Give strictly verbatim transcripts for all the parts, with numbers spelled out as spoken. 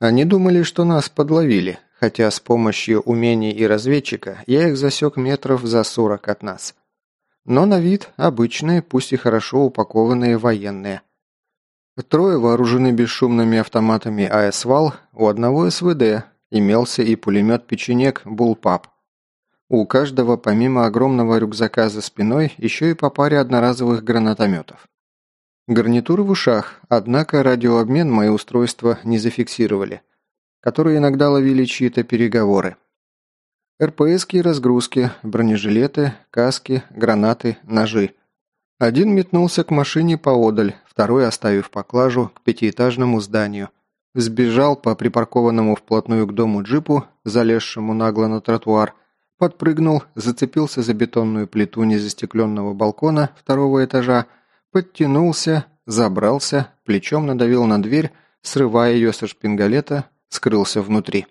Они думали, что нас подловили, хотя с помощью умений и разведчика я их засек метров за сорок от нас. Но на вид обычные, пусть и хорошо упакованные военные. Трое вооружены бесшумными автоматами АС-ВАЛ, у одного СВД, имелся и пулемет-печенек «Буллпап». У каждого, помимо огромного рюкзака за спиной, еще и по паре одноразовых гранатометов. Гарнитуры в ушах, однако радиообмен мои устройства не зафиксировали, которые иногда ловили чьи-то переговоры. РПСки и разгрузки, бронежилеты, каски, гранаты, ножи. Один метнулся к машине поодаль, второй, оставив поклажу, к пятиэтажному зданию. Сбежал по припаркованному вплотную к дому джипу, залезшему нагло на тротуар, подпрыгнул, зацепился за бетонную плиту незастекленного балкона второго этажа, подтянулся, забрался, плечом надавил на дверь, срывая ее со шпингалета, скрылся внутри.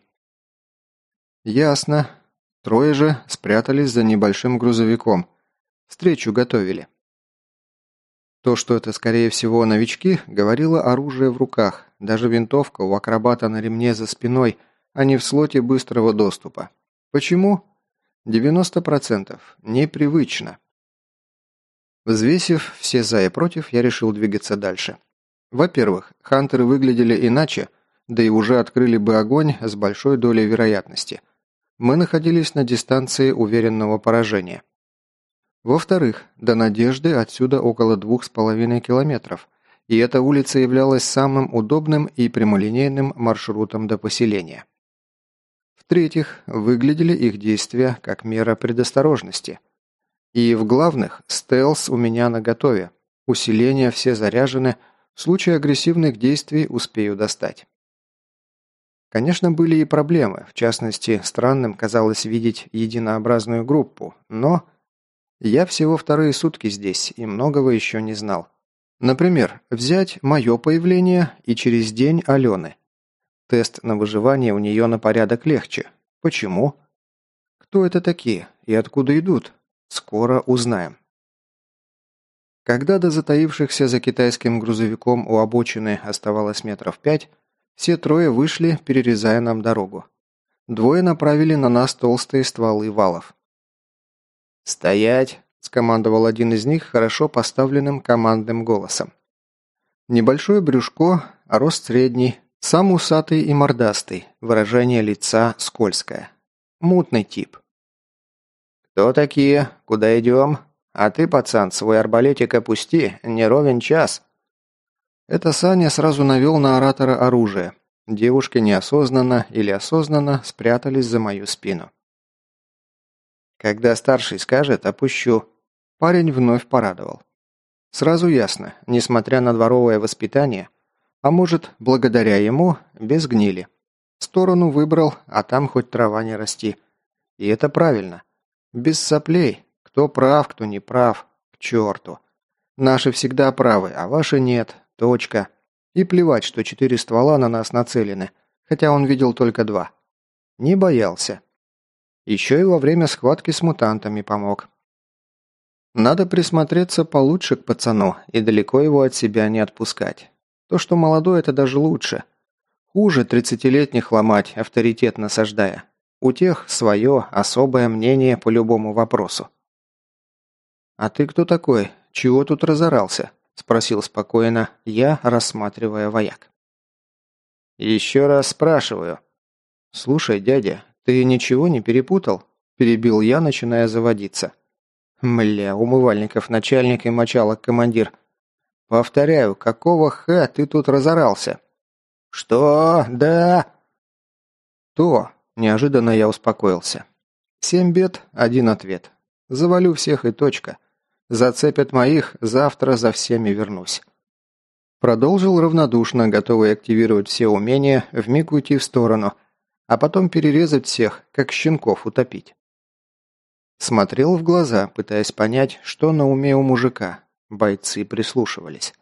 Ясно. Трое же спрятались за небольшим грузовиком. Встречу готовили. То, что это, скорее всего, новички, говорило оружие в руках, даже винтовка у акробата на ремне за спиной, а не в слоте быстрого доступа. Почему? девяносто процентов. Непривычно. Взвесив все за и против, я решил двигаться дальше. Во-первых, хантеры выглядели иначе, да и уже открыли бы огонь с большой долей вероятности. Мы находились на дистанции уверенного поражения. Во-вторых, до Надежды отсюда около двух с половиной километров, и эта улица являлась самым удобным и прямолинейным маршрутом до поселения. В-третьих, выглядели их действия как мера предосторожности. И в главных, стелс у меня наготове. Усиления все заряжены, в случае агрессивных действий успею достать. Конечно, были и проблемы, в частности, странным казалось видеть единообразную группу, но я всего вторые сутки здесь и многого еще не знал. Например, взять мое появление и через день Алены. Тест на выживание у нее на порядок легче. Почему? Кто это такие и откуда идут? Скоро узнаем. Когда до затаившихся за китайским грузовиком у обочины оставалось метров пять, все трое вышли, перерезая нам дорогу. Двое направили на нас толстые стволы валов. «Стоять!» – скомандовал один из них хорошо поставленным командным голосом. Небольшое брюшко, а рост средний, сам усатый и мордастый, выражение лица скользкое. Мутный тип. «Кто такие? Куда идем? А ты, пацан, свой арбалетик опусти, не ровен час». Это Саня сразу навел на оратора оружие. Девушки неосознанно или осознанно спрятались за мою спину. «Когда старший скажет, опущу». Парень вновь порадовал. Сразу ясно, несмотря на дворовое воспитание, а может, благодаря ему, без гнили. Сторону выбрал, а там хоть трава не расти. И это правильно. Без соплей. Кто прав, кто не прав. К черту. Наши всегда правы, а ваши нет. Точка. И плевать, что четыре ствола на нас нацелены, хотя он видел только два. Не боялся. Еще и во время схватки с мутантами помог. Надо присмотреться получше к пацану и далеко его от себя не отпускать. То, что молодой, это даже лучше. Хуже тридцатилетних ломать, авторитет насаждая. У тех свое особое мнение по любому вопросу. «А ты кто такой? Чего тут разорался?» – спросил спокойно я, рассматривая вояк. «Еще раз спрашиваю». «Слушай, дядя, ты ничего не перепутал?» – перебил я, начиная заводиться. «Мля, умывальников начальник и мочалок командир. Повторяю, какого х ты тут разорался?» «Что? Да?» «То». Неожиданно я успокоился. Семь бед, один ответ. Завалю всех и точка. Зацепят моих, завтра за всеми вернусь. Продолжил равнодушно, готовый активировать все умения, вмиг уйти в сторону, а потом перерезать всех, как щенков утопить. Смотрел в глаза, пытаясь понять, что на уме у мужика. Бойцы прислушивались.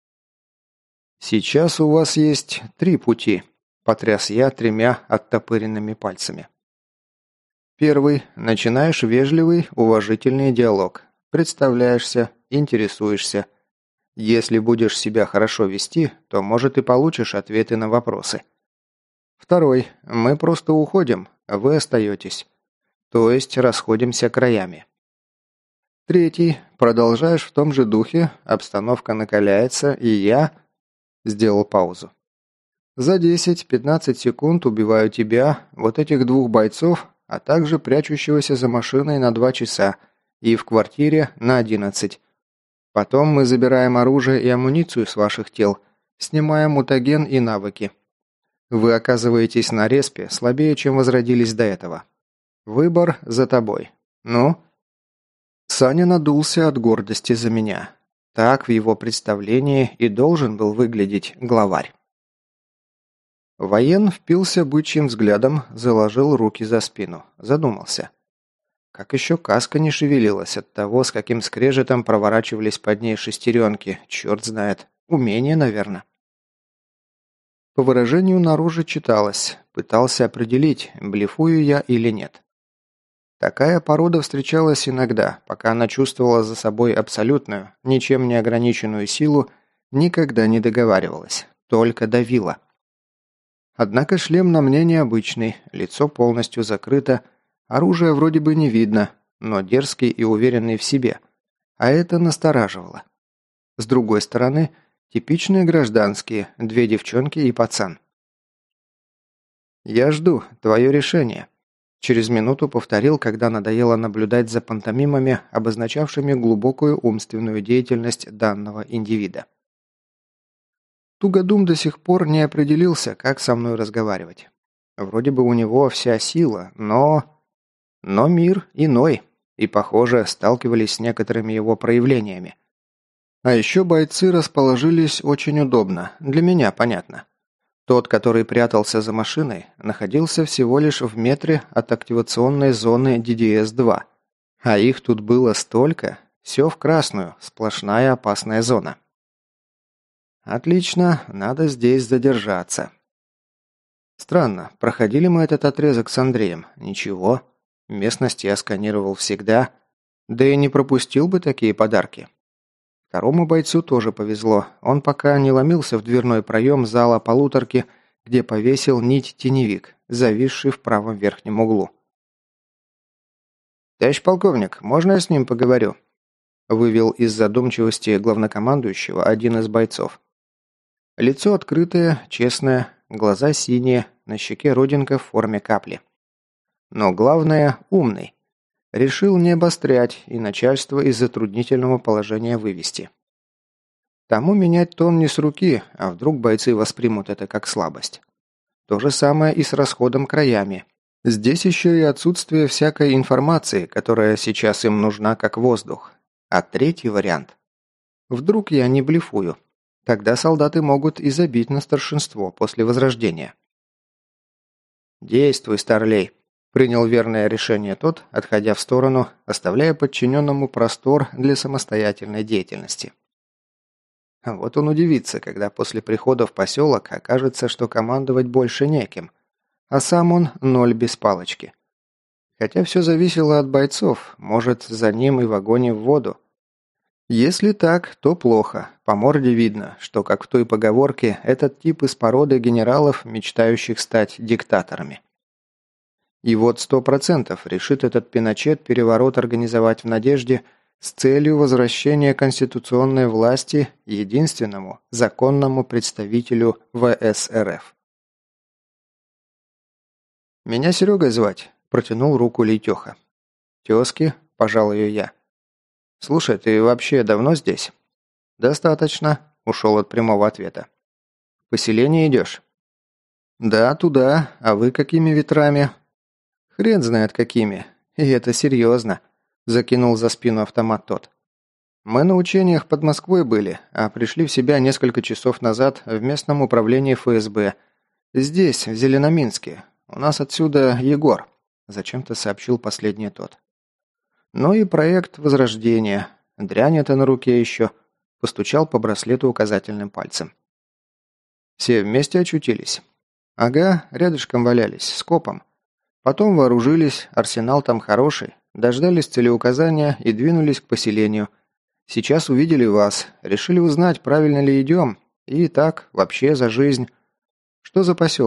«Сейчас у вас есть три пути», – потряс я тремя оттопыренными пальцами. Первый. Начинаешь вежливый, уважительный диалог. Представляешься, интересуешься. Если будешь себя хорошо вести, то, может, и получишь ответы на вопросы. Второй. Мы просто уходим, а вы остаетесь. То есть расходимся краями. Третий. Продолжаешь в том же духе, обстановка накаляется, и я... Сделал паузу. За десять-пятнадцать секунд убиваю тебя, вот этих двух бойцов, а также прячущегося за машиной на два часа и в квартире на одиннадцать. Потом мы забираем оружие и амуницию с ваших тел, снимаем мутаген и навыки. Вы оказываетесь на респе слабее, чем возродились до этого. Выбор за тобой. Ну? Саня надулся от гордости за меня. Так в его представлении и должен был выглядеть главарь. Воен впился бычьим взглядом, заложил руки за спину, задумался. Как еще каска не шевелилась от того, с каким скрежетом проворачивались под ней шестеренки, черт знает, умение, наверное. По выражению наружу читалось, пытался определить, блефую я или нет. Такая порода встречалась иногда, пока она чувствовала за собой абсолютную, ничем не ограниченную силу, никогда не договаривалась, только давила. Однако шлем на мне необычный, лицо полностью закрыто, оружия вроде бы не видно, но дерзкий и уверенный в себе, а это настораживало. С другой стороны, типичные гражданские, две девчонки и пацан. «Я жду, твое решение», – через минуту повторил, когда надоело наблюдать за пантомимами, обозначавшими глубокую умственную деятельность данного индивида. Тугодум до сих пор не определился, как со мной разговаривать. Вроде бы у него вся сила, но... Но мир иной, и, похоже, сталкивались с некоторыми его проявлениями. А еще бойцы расположились очень удобно, для меня понятно. Тот, который прятался за машиной, находился всего лишь в метре от активационной зоны ди ди эс два, а их тут было столько, все в красную, сплошная опасная зона. Отлично, надо здесь задержаться. Странно, проходили мы этот отрезок с Андреем. Ничего. Местность я сканировал всегда. Да и не пропустил бы такие подарки. Второму бойцу тоже повезло. Он пока не ломился в дверной проем зала полуторки, где повесил нить-теневик, зависший в правом верхнем углу. «Товарищ полковник, можно я с ним поговорю?» Вывел из задумчивости главнокомандующего один из бойцов. Лицо открытое, честное, глаза синие, на щеке родинка в форме капли. Но главное – умный. Решил не обострять и начальство из затруднительного положения вывести. Тому менять тон не с руки, а вдруг бойцы воспримут это как слабость. То же самое и с расходом краями. Здесь еще и отсутствие всякой информации, которая сейчас им нужна как воздух. А третий вариант. Вдруг я не блефую. Тогда солдаты могут и забить на старшинство после возрождения. «Действуй, старлей», – принял верное решение тот, отходя в сторону, оставляя подчиненному простор для самостоятельной деятельности. Вот он удивится, когда после прихода в поселок окажется, что командовать больше неким, а сам он ноль без палочки. Хотя все зависело от бойцов, может, за ним и в огонь и в воду. Если так, то плохо. По морде видно, что, как в той поговорке, этот тип из породы генералов, мечтающих стать диктаторами. И вот сто процентов решит этот Пиночет переворот организовать в надежде с целью возвращения конституционной власти единственному законному представителю вэ эс эр эф. «Меня Серегой звать», – протянул руку Лейтеха. «Тезки», – пожал ее я. «Слушай, ты вообще давно здесь?» «Достаточно», – ушел от прямого ответа. «В поселение идешь?» «Да, туда. А вы какими ветрами?» «Хрен знает какими. И это серьезно», – закинул за спину автомат тот. «Мы на учениях под Москвой были, а пришли в себя несколько часов назад в местном управлении эф эс бэ. Здесь, в Зеленоминске. У нас отсюда Егор», – зачем-то сообщил последний тот. «Ну и проект Возрождения. Дрянь это на руке еще», – постучал по браслету указательным пальцем. «Все вместе очутились?» «Ага, рядышком валялись, с копом. Потом вооружились, арсенал там хороший, дождались целеуказания и двинулись к поселению. Сейчас увидели вас, решили узнать, правильно ли идем, и так, вообще за жизнь. Что за поселок?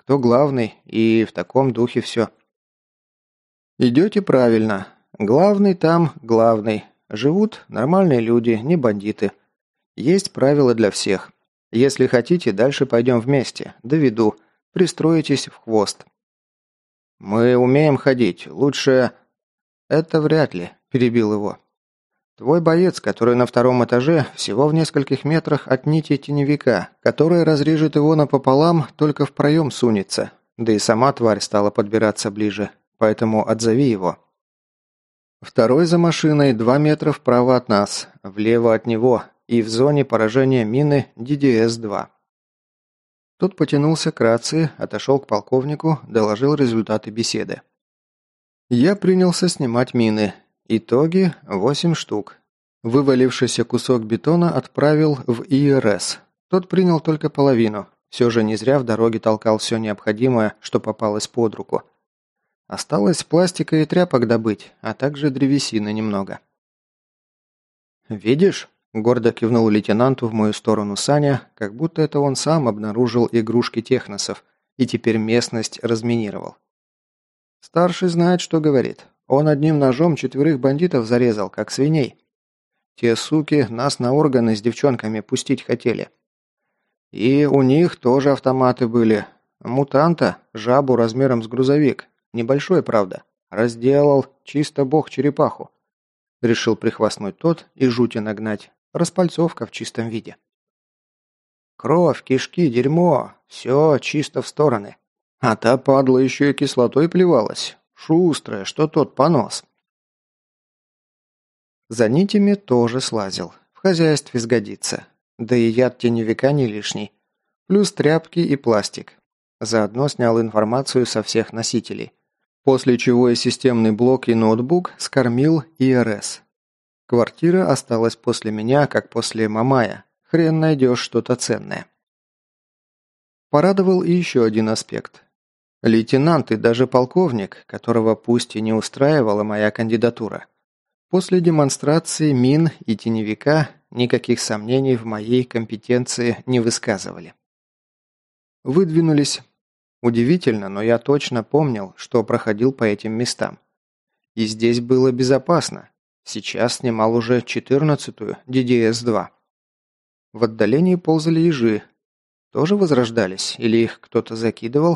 кто главный, и в таком духе все. Идете правильно. Главный там главный. Живут нормальные люди, не бандиты. Есть правила для всех. Если хотите, дальше пойдем вместе. Доведу. Пристроитесь в хвост. Мы умеем ходить. Лучше... Это вряд ли, перебил его. Твой боец, который на втором этаже, всего в нескольких метрах от нити теневика, которая разрежет его напополам, только в проем сунется. Да и сама тварь стала подбираться ближе, поэтому отзови его. Второй за машиной два метра вправо от нас, влево от него и в зоне поражения мины ди ди эс два. Тот потянулся к рации, отошел к полковнику, доложил результаты беседы. Я принялся снимать мины. Итоги – восемь штук. Вывалившийся кусок бетона отправил в и эр эс. Тот принял только половину. Все же не зря в дороге толкал все необходимое, что попалось под руку. Осталось пластика и тряпок добыть, а также древесины немного. «Видишь?» – гордо кивнул лейтенанту в мою сторону Саня, как будто это он сам обнаружил игрушки техносов и теперь местность разминировал. Старший знает, что говорит. Он одним ножом четверых бандитов зарезал, как свиней. Те суки нас на органы с девчонками пустить хотели. И у них тоже автоматы были. Мутанта, жабу размером с грузовик. Небольшой, правда. Разделал, чисто бог черепаху. Решил прихвастнуть тот и жути нагнать. Распальцовка в чистом виде. Кровь, кишки, дерьмо. Все чисто в стороны. А та падла еще и кислотой плевалась. Шустрая, что тот понос. За нитями тоже слазил. В хозяйстве сгодится. Да и яд теневика не лишний. Плюс тряпки и пластик. Заодно снял информацию со всех носителей. После чего и системный блок, и ноутбук скормил и эр эс. Квартира осталась после меня, как после Мамая. Хрен найдешь что-то ценное. Порадовал и еще один аспект. Лейтенант и даже полковник, которого пусть и не устраивала моя кандидатура, после демонстрации мин и теневика никаких сомнений в моей компетенции не высказывали. Выдвинулись. Удивительно, но я точно помнил, что проходил по этим местам. И здесь было безопасно. Сейчас снимал уже четырнадцатую ди ди эс два. В отдалении ползали ежи. Тоже возрождались? Или их кто-то закидывал?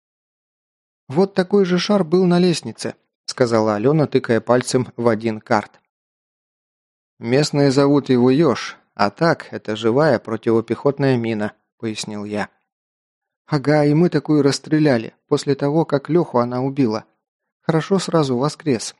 «Вот такой же шар был на лестнице», — сказала Алена, тыкая пальцем в один карт. «Местные зовут его Ёж, а так, это живая противопехотная мина», — пояснил я. «Ага, и мы такую расстреляли, после того, как Леху она убила. Хорошо сразу воскрес».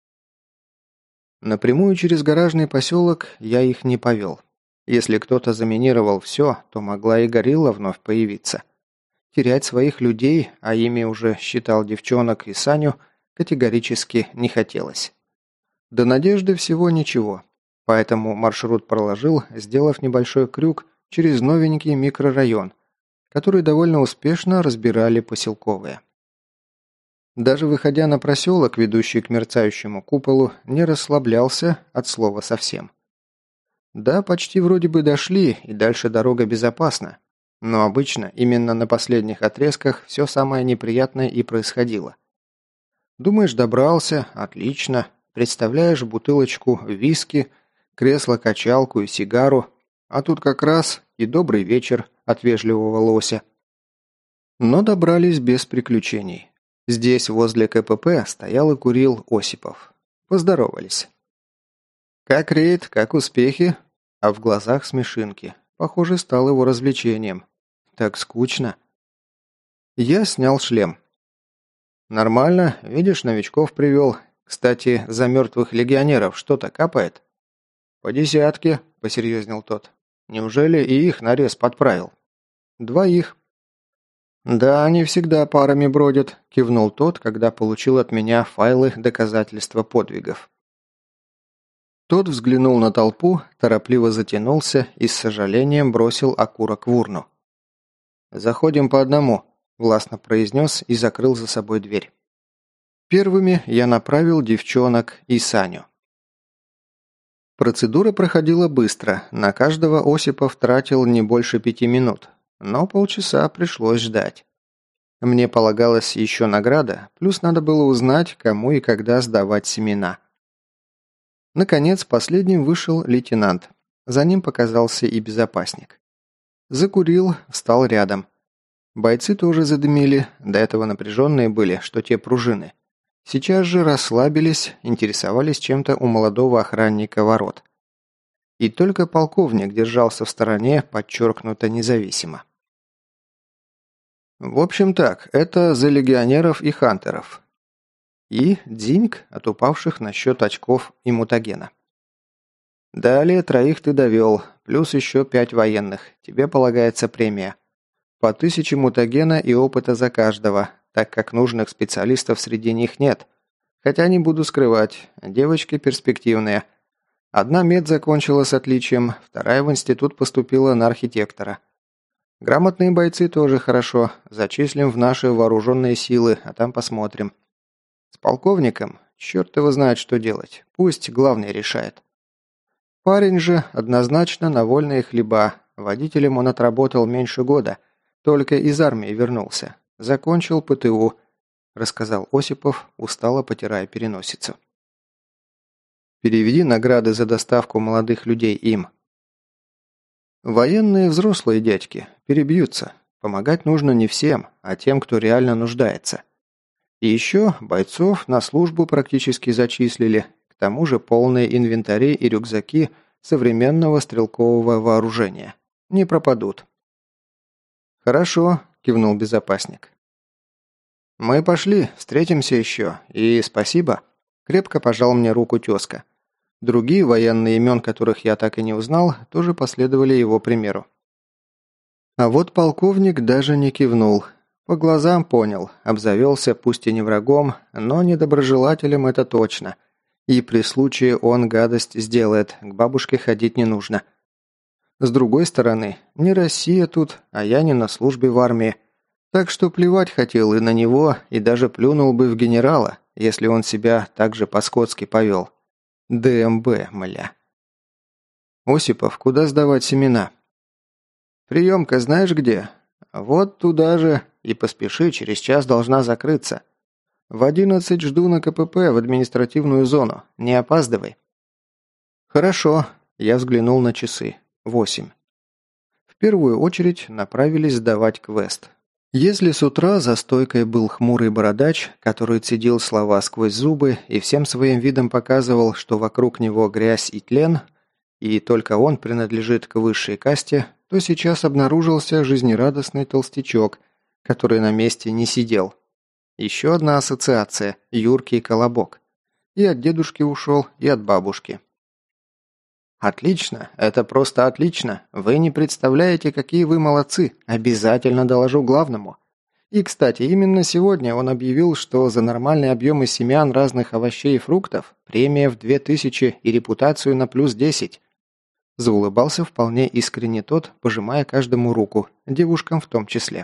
Напрямую через гаражный поселок я их не повел. Если кто-то заминировал все, то могла и горилла вновь появиться. Терять своих людей, а ими уже считал девчонок и Саню, категорически не хотелось. До Надежды всего ничего, поэтому маршрут проложил, сделав небольшой крюк через новенький микрорайон, который довольно успешно разбирали поселковые. Даже выходя на проселок, ведущий к мерцающему куполу, не расслаблялся от слова совсем. Да, почти вроде бы дошли, и дальше дорога безопасна. Но обычно именно на последних отрезках все самое неприятное и происходило. Думаешь, добрался? Отлично. Представляешь бутылочку виски, кресло-качалку и сигару, а тут как раз и добрый вечер от вежливого лося. Но добрались без приключений. Здесь, возле ка пэ пэ, стоял и курил Осипов. Поздоровались. «Как рейд? Как успехи?» А в глазах смешинки. Похоже, стал его развлечением. Так скучно. Я снял шлем. «Нормально. Видишь, новичков привел. Кстати, за мертвых легионеров что-то капает?» «По десятке», — посерьезнел тот. «Неужели и их нарез подправил?» «Двоих». «Да, они всегда парами бродят», — кивнул тот, когда получил от меня файлы доказательства подвигов. Тот взглянул на толпу, торопливо затянулся и с сожалением бросил окурок в урну. «Заходим по одному», – властно произнес и закрыл за собой дверь. Первыми я направил девчонок и Саню. Процедура проходила быстро, на каждого Осипов тратил не больше пяти минут, но полчаса пришлось ждать. Мне полагалась еще награда, плюс надо было узнать, кому и когда сдавать семена. Наконец, последним вышел лейтенант. За ним показался и безопасник. Закурил, встал рядом. Бойцы тоже задымили, до этого напряженные были, что те пружины. Сейчас же расслабились, интересовались чем-то у молодого охранника ворот. И только полковник держался в стороне, подчеркнуто независимо. В общем так, это за легионеров и хантеров. И дзиньк от упавших на счет очков и мутагена. Далее троих ты довел, плюс еще пять военных. Тебе полагается премия. По тысяче мутагена и опыта за каждого, так как нужных специалистов среди них нет. Хотя не буду скрывать, девочки перспективные. Одна мед закончила с отличием, вторая в институт поступила на архитектора. Грамотные бойцы тоже хорошо, зачислим в наши вооруженные силы, а там посмотрим. С полковником, черт его знает, что делать, пусть главный решает. Парень же однозначно на вольные хлеба, водителем он отработал меньше года, только из армии вернулся, закончил ПТУ, рассказал Осипов, устало потирая переносицу. Переведи награды за доставку молодых людей им. Военные взрослые дядьки перебьются. Помогать нужно не всем, а тем, кто реально нуждается. И еще бойцов на службу практически зачислили, к тому же полные инвентари и рюкзаки современного стрелкового вооружения. Не пропадут. «Хорошо», – кивнул безопасник. «Мы пошли, встретимся еще, и спасибо», – крепко пожал мне руку тезка. Другие военные, имен которых я так и не узнал, тоже последовали его примеру. А вот полковник даже не кивнул. По глазам понял, обзавелся пусть и не врагом, но недоброжелателем это точно. И при случае он гадость сделает, к бабушке ходить не нужно. С другой стороны, не Россия тут, а я не на службе в армии. Так что плевать хотел и на него, и даже плюнул бы в генерала, если он себя так же по-скотски повел. ДМБ, мля. Осипов, куда сдавать семена? Приемка знаешь где? Вот туда же. И поспеши, через час должна закрыться. В одиннадцать жду на КПП в административную зону. Не опаздывай. Хорошо. Я взглянул на часы. Восемь. В первую очередь направились сдавать квест. Если с утра за стойкой был хмурый бородач, который цедил слова сквозь зубы и всем своим видом показывал, что вокруг него грязь и тлен, и только он принадлежит к высшей касте, то сейчас обнаружился жизнерадостный толстячок, который на месте не сидел. Еще одна ассоциация – юркий колобок. И от дедушки ушел, и от бабушки. «Отлично, это просто отлично. Вы не представляете, какие вы молодцы. Обязательно доложу главному. И, кстати, именно сегодня он объявил, что за нормальные объемы семян разных овощей и фруктов премия в две тысячи и репутацию на плюс десять». Заулыбался вполне искренне тот, пожимая каждому руку, девушкам в том числе.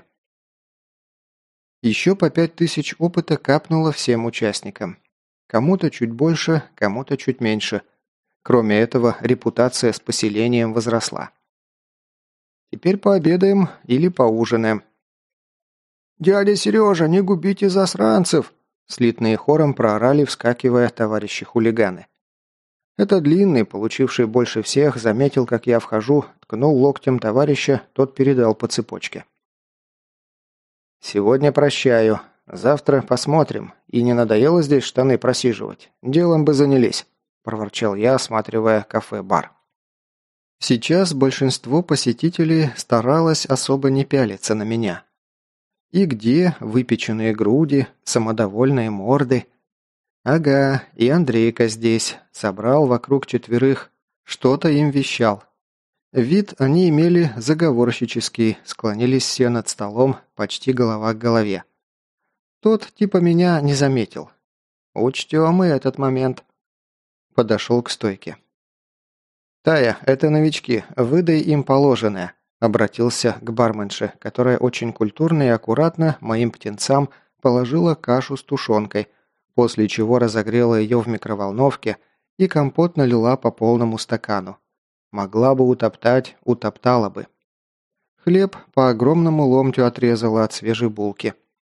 Еще по пять тысяч опыта капнуло всем участникам. Кому-то чуть больше, кому-то чуть меньше. Кроме этого, репутация с поселением возросла. Теперь пообедаем или поужинаем. «Дядя Сережа, не губите засранцев!» Слитные хором проорали, вскакивая товарищи хулиганы. Это длинный, получивший больше всех, заметил, как я вхожу, ткнул локтем товарища, тот передал по цепочке. «Сегодня прощаю. Завтра посмотрим. И не надоело здесь штаны просиживать? Делом бы занялись», – проворчал я, осматривая кафе-бар. Сейчас большинство посетителей старалось особо не пялиться на меня. И где выпеченные груди, самодовольные морды? Ага, и Андрейка здесь, собрал вокруг четверых, что-то им вещал. Вид они имели заговорщический, склонились все над столом, почти голова к голове. Тот типа меня не заметил. Учтем и этот момент. Подошел к стойке. «Тая, это новички, выдай им положенное», – обратился к барменше, которая очень культурно и аккуратно моим птенцам положила кашу с тушенкой, после чего разогрела ее в микроволновке и компот налила по полному стакану. Могла бы утоптать, утоптала бы. Хлеб по огромному ломтю отрезала от свежей булки.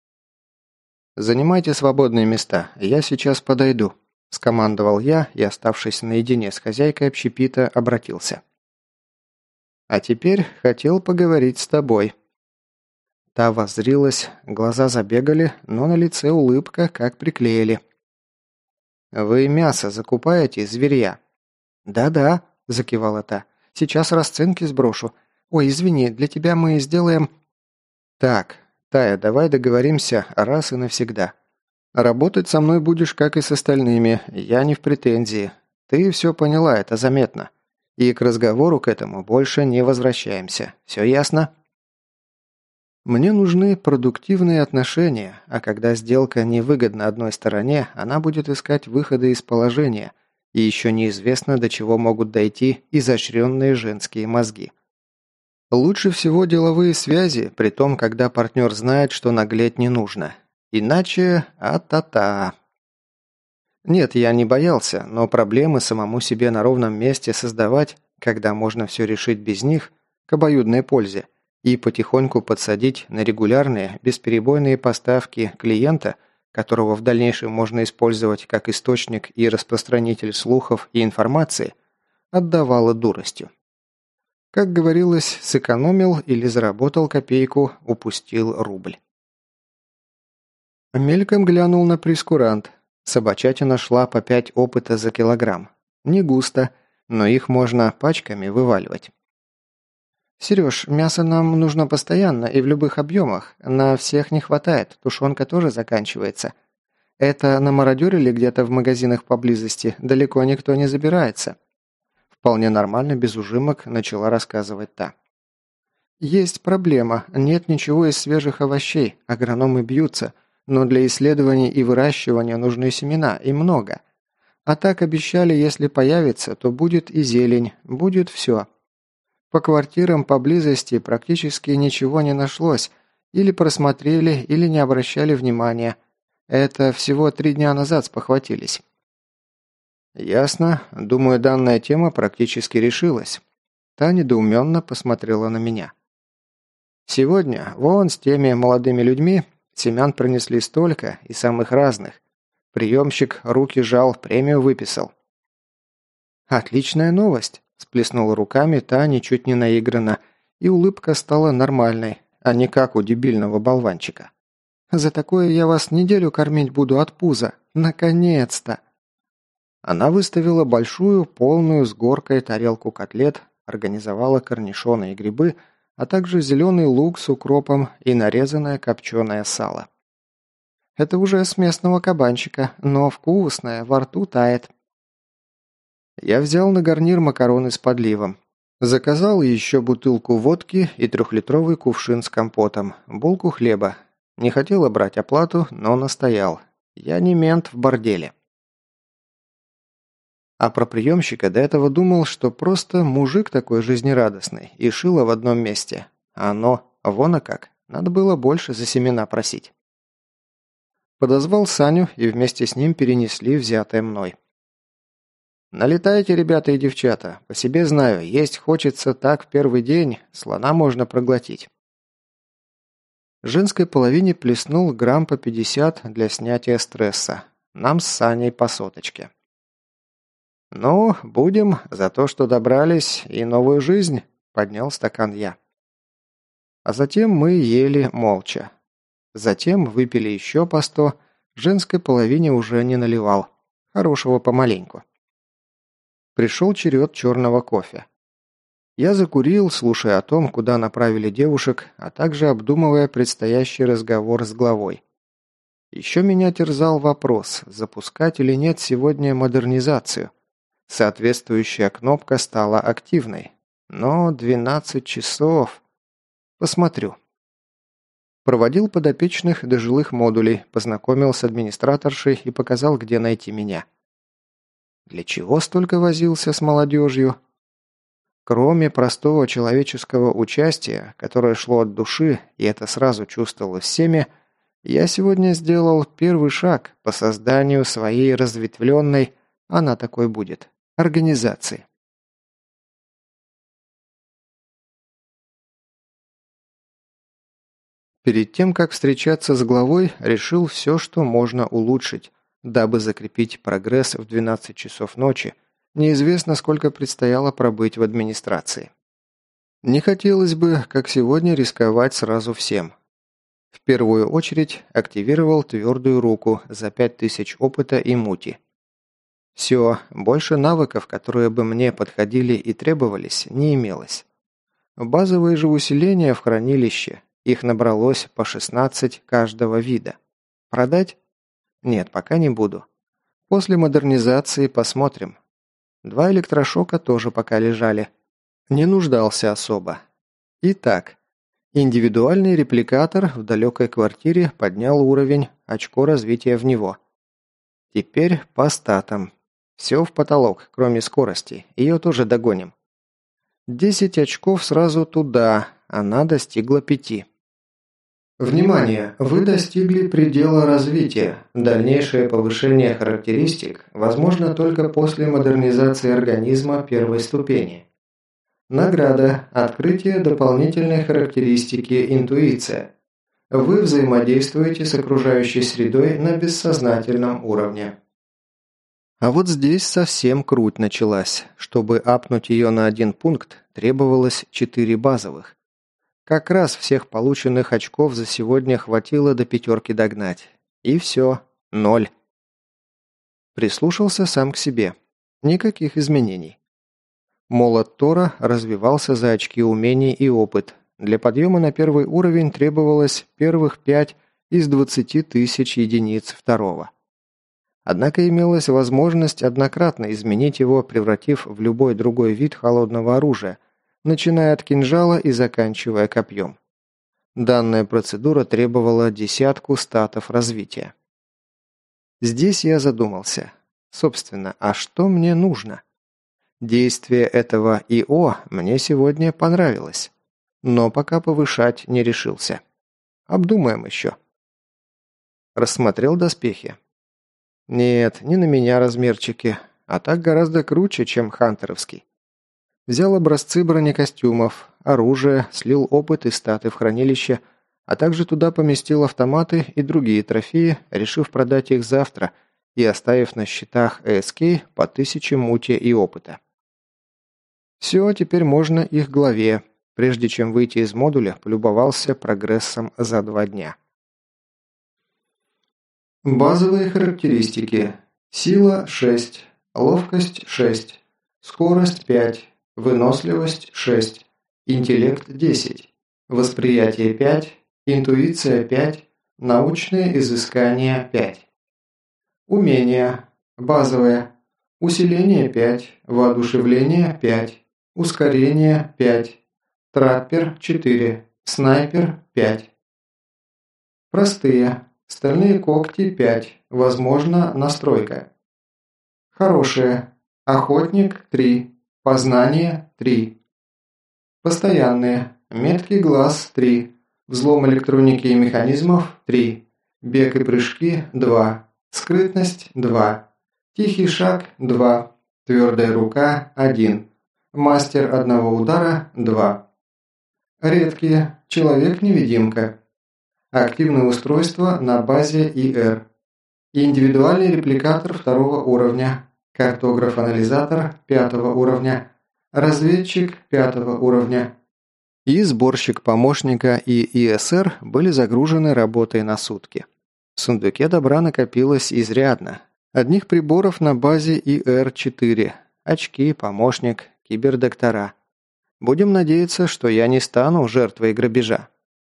«Занимайте свободные места, я сейчас подойду», – скомандовал я и, оставшись наедине с хозяйкой общепита, обратился. «А теперь хотел поговорить с тобой». Та воззрилась, глаза забегали, но на лице улыбка как приклеили. «Вы мясо закупаете, зверья?» «Да-да», – закивала та. «Сейчас расценки сброшу. Ой, извини, для тебя мы сделаем...» «Так, Тая, давай договоримся раз и навсегда. Работать со мной будешь, как и с остальными, я не в претензии. Ты все поняла, это заметно. И к разговору к этому больше не возвращаемся. Все ясно?» Мне нужны продуктивные отношения, а когда сделка невыгодна одной стороне, она будет искать выходы из положения, и еще неизвестно, до чего могут дойти изощренные женские мозги. Лучше всего деловые связи, при том, когда партнер знает, что наглеть не нужно. Иначе а-та-та. Нет, я не боялся, но проблемы самому себе на ровном месте создавать, когда можно все решить без них, к обоюдной пользе, и потихоньку подсадить на регулярные, бесперебойные поставки клиента, которого в дальнейшем можно использовать как источник и распространитель слухов и информации, отдавало дуростью. Как говорилось, сэкономил или заработал копейку, упустил рубль. Мельком глянул на прейскурант. Собачатина шла по пять опыта за килограмм. Не густо, но их можно пачками вываливать. «Сереж, мясо нам нужно постоянно и в любых объемах. На всех не хватает, тушенка тоже заканчивается. Это намародерили где-то в магазинах поблизости, далеко никто не забирается». Вполне нормально, без ужимок, начала рассказывать та. «Есть проблема, нет ничего из свежих овощей, агрономы бьются, но для исследований и выращивания нужны семена, и много. А так обещали, если появится, то будет и зелень, будет все. По квартирам поблизости практически ничего не нашлось, или просмотрели, или не обращали внимания. Это всего три дня назад спохватились». «Ясно. Думаю, данная тема практически решилась». Та недоуменно посмотрела на меня. «Сегодня, вон с теми молодыми людьми, семян принесли столько и самых разных. Приемщик руки жал, премию выписал». «Отличная новость», – сплеснула руками та ничуть не наигранно, и улыбка стала нормальной, а не как у дебильного болванчика. «За такое я вас неделю кормить буду от пуза. Наконец-то!» Она выставила большую, полную с горкой тарелку котлет, организовала корнишоны и грибы, а также зеленый лук с укропом и нарезанное копченое сало. «Это уже с местного кабанчика, но вкусное, во рту тает». Я взял на гарнир макароны с подливом. Заказал еще бутылку водки и трехлитровый кувшин с компотом, булку хлеба. Не хотела брать оплату, но настоял. Я не мент в борделе. А про приемщика до этого думал, что просто мужик такой жизнерадостный и шило в одном месте. А оно, вон а как, надо было больше за семена просить. Подозвал Саню и вместе с ним перенесли взятое мной. «Налетайте, ребята и девчата, по себе знаю, есть хочется так в первый день, слона можно проглотить». Женской половине плеснул грамм по пятьдесят для снятия стресса, нам с Саней по соточке. «Ну, будем за то, что добрались, и новую жизнь», – поднял стакан я. А затем мы ели молча. Затем выпили еще по сто, женской половине уже не наливал. Хорошего помаленьку. Пришел черед черного кофе. Я закурил, слушая о том, куда направили девушек, а также обдумывая предстоящий разговор с главой. Еще меня терзал вопрос, запускать или нет сегодня модернизацию. Соответствующая кнопка стала активной. Но двенадцать часов... Посмотрю. Проводил подопечных до жилых модулей, познакомил с администраторшей и показал, где найти меня. Для чего столько возился с молодежью? Кроме простого человеческого участия, которое шло от души, и это сразу чувствовалось всеми, я сегодня сделал первый шаг по созданию своей разветвленной, она такой будет, организации. Перед тем, как встречаться с главой, решил все, что можно улучшить, дабы закрепить прогресс в двенадцать часов ночи. Неизвестно, сколько предстояло пробыть в администрации. Не хотелось бы, как сегодня, рисковать сразу всем. В первую очередь активировал твердую руку за пять тысяч опыта и мути. Все, больше навыков, которые бы мне подходили и требовались, не имелось. Базовые же усиления в хранилище, их набралось по шестнадцать каждого вида. Продать? Нет, пока не буду. После модернизации посмотрим. Два электрошока тоже пока лежали. Не нуждался особо. Итак, индивидуальный репликатор в далекой квартире поднял уровень, очко развития в него. Теперь по статам. Все в потолок, кроме скорости. Ее тоже догоним. десять очков сразу туда, она достигла пяти. Внимание! Вы достигли предела развития. Дальнейшее повышение характеристик возможно только после модернизации организма первой ступени. Награда. Открытие дополнительной характеристики «Интуиция». Вы взаимодействуете с окружающей средой на бессознательном уровне. А вот здесь совсем круть началась. Чтобы апнуть ее на один пункт, требовалось четыре базовых. Как раз всех полученных очков за сегодня хватило до пятерки догнать. И все. Ноль. Прислушался сам к себе. Никаких изменений. Молот Тора развивался за очки умений и опыт. Для подъема на первый уровень требовалось первых пять из двадцати тысяч единиц второго. Однако имелась возможность однократно изменить его, превратив в любой другой вид холодного оружия, начиная от кинжала и заканчивая копьем. Данная процедура требовала десятку статов развития. Здесь я задумался. Собственно, а что мне нужно? Действие этого ИО мне сегодня понравилось, но пока повышать не решился. Обдумаем еще. Рассмотрел доспехи. Нет, не на меня размерчики, а так гораздо круче, чем хантеровский. Взял образцы бронекостюмов, оружие, слил опыт и статы в хранилище, а также туда поместил автоматы и другие трофеи, решив продать их завтра и оставив на счетах эй эс кей по тысяче мути и опыта. Все, теперь можно их главе. Прежде чем выйти из модуля, полюбовался прогрессом за два дня. Базовые характеристики. Сила шесть, ловкость шесть, скорость пять, выносливость шесть, интеллект десять, восприятие пять, интуиция пять, научные изыскания пять. Умения. Базовые. Усиление пять, воодушевление пять, ускорение пять, траппер четыре, снайпер пять. Простые. Стальные когти пять, возможно настройка. Хорошие. Охотник три, познание три. Постоянные. Меткий глаз три, взлом электроники и механизмов три, бег и прыжки два, скрытность два. Тихий шаг – два. Твердая рука – один. Мастер одного удара – два. Редкие. Человек-невидимка. Активное устройство на базе и эр. Индивидуальный репликатор второго уровня. Картограф-анализатор пятого уровня. Разведчик пятого уровня. И сборщик помощника и и эс эр были загружены работой на сутки. В сундуке добра накопилось изрядно. Одних приборов на базе и эр четыре. Очки, помощник, кибердоктора. Будем надеяться, что я не стану жертвой грабежа.